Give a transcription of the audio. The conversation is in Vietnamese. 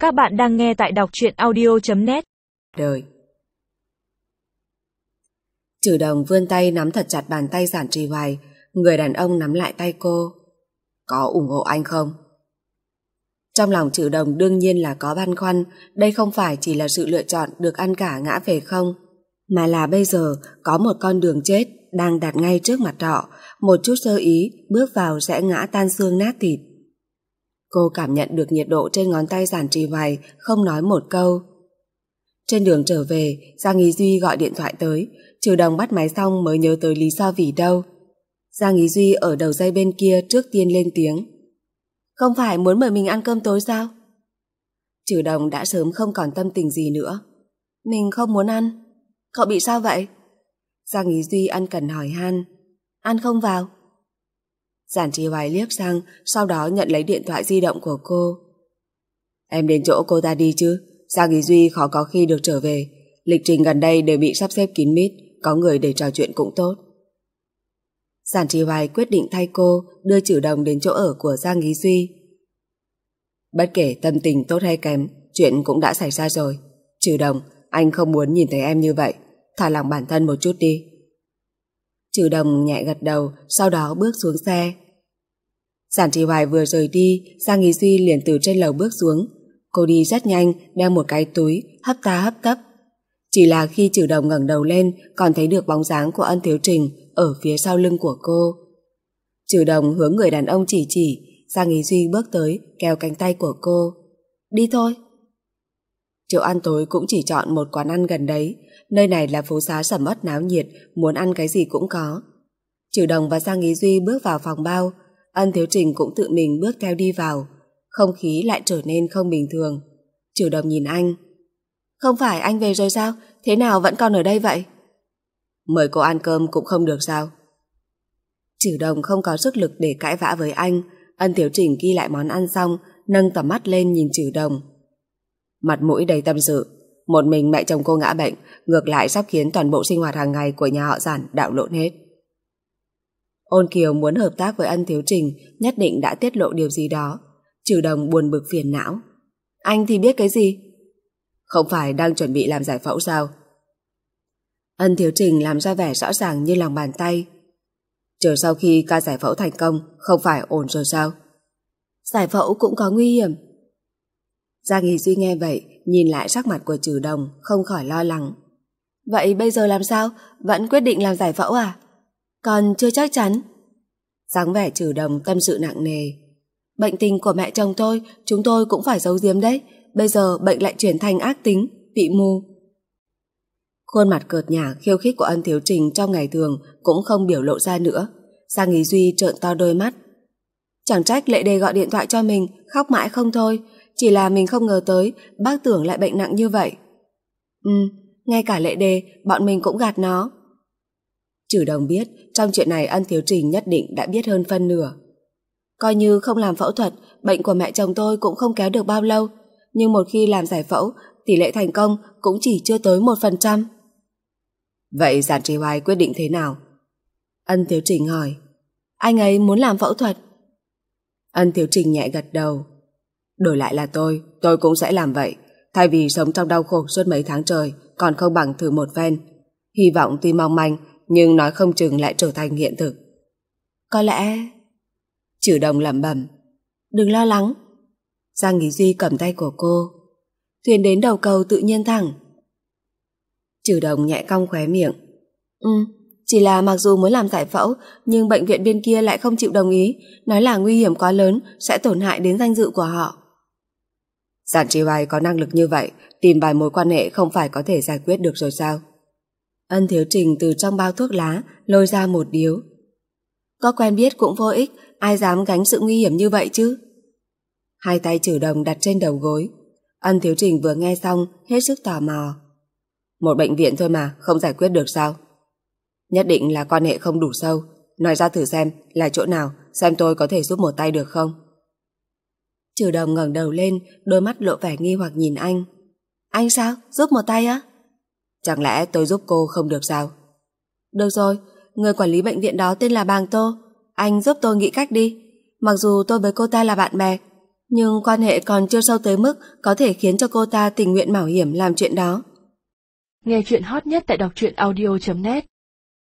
Các bạn đang nghe tại đọc truyện audio.net. Đời. Trừ Đồng vươn tay nắm thật chặt bàn tay Giản Trì Hoài. Người đàn ông nắm lại tay cô. Có ủng hộ anh không? Trong lòng Trừ Đồng đương nhiên là có băn khoăn. Đây không phải chỉ là sự lựa chọn được ăn cả ngã về không, mà là bây giờ có một con đường chết đang đặt ngay trước mặt họ. Một chút sơ ý bước vào sẽ ngã tan xương nát thịt. Cô cảm nhận được nhiệt độ trên ngón tay Giản Trì Hoài, không nói một câu. Trên đường trở về, Giang Ý Duy gọi điện thoại tới. Trừ Đồng bắt máy xong mới nhớ tới lý do vì đâu. Giang Ý Duy ở đầu dây bên kia trước tiên lên tiếng. Không phải muốn mời mình ăn cơm tối sao? Trừ Đồng đã sớm không còn tâm tình gì nữa. Mình không muốn ăn. Cậu bị sao vậy? Giang Ý Duy ân cần hỏi han. Ăn không vào. Giản Trì Hoài liếc sang, sau đó nhận lấy điện thoại di động của cô. Em đến chỗ cô ta đi chứ? Giang Ý Duy khó có khi được trở về. Lịch trình gần đây đều bị sắp xếp kín mít, có người để trò chuyện cũng tốt. Giản Trì Hoài quyết định thay cô đưa Trừ Đồng đến chỗ ở của Giang Ý Duy. Bất kể tâm tình tốt hay kém, chuyện cũng đã xảy ra rồi. Trừ Đồng, anh không muốn nhìn thấy em như vậy. Thả lỏng bản thân một chút đi. Trừ Đồng nhẹ gật đầu, sau đó bước xuống xe. Giản Trì Hoài vừa rời đi, Giang Ý Duy liền từ trên lầu bước xuống. Cô đi rất nhanh, đeo một cái túi, hấp ta hấp tấp. Chỉ là khi Trừ Đồng ngẩng đầu lên, còn thấy được bóng dáng của Ân Thiếu Trình ở phía sau lưng của cô. Trừ Đồng hướng người đàn ông chỉ, Giang Ý Duy bước tới, kéo cánh tay của cô. Đi thôi. Chỗ ăn tối cũng chỉ chọn một quán ăn gần đấy. Nơi này là phố xá sầm uất náo nhiệt, muốn ăn cái gì cũng có. Trừ Đồng và Giang Ý Duy bước vào phòng bao. Ân Thiếu Trình cũng tự mình bước theo đi vào. Không khí lại trở nên không bình thường. Trừ Đồng nhìn anh. Không phải anh về rồi sao? Thế nào vẫn còn ở đây vậy? Mời cô ăn cơm cũng không được sao? Trừ Đồng không có sức lực để cãi vã với anh. Ân Thiếu Trình ghi lại món ăn xong, nâng tầm mắt lên nhìn Trừ Đồng. Mặt mũi đầy tâm sự. Một mình mẹ chồng cô ngã bệnh, ngược lại sắp khiến toàn bộ sinh hoạt hàng ngày của nhà họ Giản đảo lộn hết. Ôn Kiều muốn hợp tác với Ân Thiếu Trình, nhất định đã tiết lộ điều gì đó. Trừ Đồng buồn bực phiền não. Anh thì biết cái gì? Không phải đang chuẩn bị làm giải phẫu sao? Ân Thiếu Trình làm ra vẻ rõ ràng như lòng bàn tay. Chờ sau khi ca giải phẫu thành công, không phải ổn rồi sao? Giải phẫu cũng có nguy hiểm. Giang Ý Duy nghe vậy, nhìn lại sắc mặt của Trừ Đồng, không khỏi lo lắng. Vậy bây giờ làm sao? Vẫn quyết định làm giải phẫu à? Còn chưa chắc chắn. Dáng vẻ Trừ Đồng tâm sự nặng nề. Bệnh tình của mẹ chồng tôi, chúng tôi cũng phải giấu giếm đấy. Bây giờ bệnh lại chuyển thành ác tính, bị mù. Khuôn mặt cợt nhả khiêu khích của Ân Thiếu Trình trong ngày thường cũng không biểu lộ ra nữa. Giang Ý Duy trợn to đôi mắt. Chẳng trách Lệ Đề gọi điện thoại cho mình, khóc mãi không thôi. Chỉ là mình không ngờ tới bác Tưởng lại bệnh nặng như vậy. Ngay cả Lệ Đề bọn mình cũng gạt nó. Trừ Đồng biết trong chuyện này Ân Thiếu Trình nhất định đã biết hơn phân nửa. Coi như không làm phẫu thuật, bệnh của mẹ chồng tôi cũng không kéo được bao lâu. Nhưng một khi làm giải phẫu, tỷ lệ thành công cũng chỉ chưa tới 1%. Vậy Giản Trì Hoài quyết định thế nào? Ân Thiếu Trình hỏi. Anh ấy muốn làm phẫu thuật. Ân Thiếu Trình nhẹ gật đầu. Đổi lại là tôi cũng sẽ làm vậy. Thay vì sống trong đau khổ suốt mấy tháng trời, còn không bằng thử một phen. Hy vọng tuy mong manh, nhưng nói không chừng lại trở thành hiện thực. Có lẽ... Trừ Đồng lẩm bẩm. Đừng lo lắng. Giang Ý Duy cầm tay của cô. Thuyền đến đầu cầu tự nhiên thẳng. Trừ Đồng nhẹ cong khóe miệng. Chỉ là mặc dù muốn làm giải phẫu, nhưng bệnh viện bên kia lại không chịu đồng ý, nói là nguy hiểm quá lớn, sẽ tổn hại đến danh dự của họ. Giản Trì Hoài có năng lực như vậy, tìm vài mối quan hệ không phải có thể giải quyết được rồi sao? Ân Thiếu Trình từ trong bao thuốc lá lôi ra một điếu. Có quen biết cũng vô ích, ai dám gánh sự nguy hiểm như vậy chứ? Hai tay Trừ Đồng đặt trên đầu gối. Ân Thiếu Trình vừa nghe xong hết sức tò mò. Một bệnh viện thôi mà, không giải quyết được sao? Nhất định là quan hệ không đủ sâu. Nói ra thử xem là chỗ nào, xem tôi có thể giúp một tay được không? Trừ Đồng ngẩng đầu lên, đôi mắt lộ vẻ nghi hoặc nhìn anh. Anh sao? Giúp một tay á? Chẳng lẽ tôi giúp cô không được sao? Được rồi, người quản lý bệnh viện đó tên là Bàng Tô. Anh giúp tôi nghĩ cách đi. Mặc dù tôi với cô ta là bạn bè, Nhưng quan hệ còn chưa sâu tới mức có thể khiến cho cô ta tình nguyện mạo hiểm làm chuyện đó. Nghe chuyện hot nhất tại đọc truyện audio.net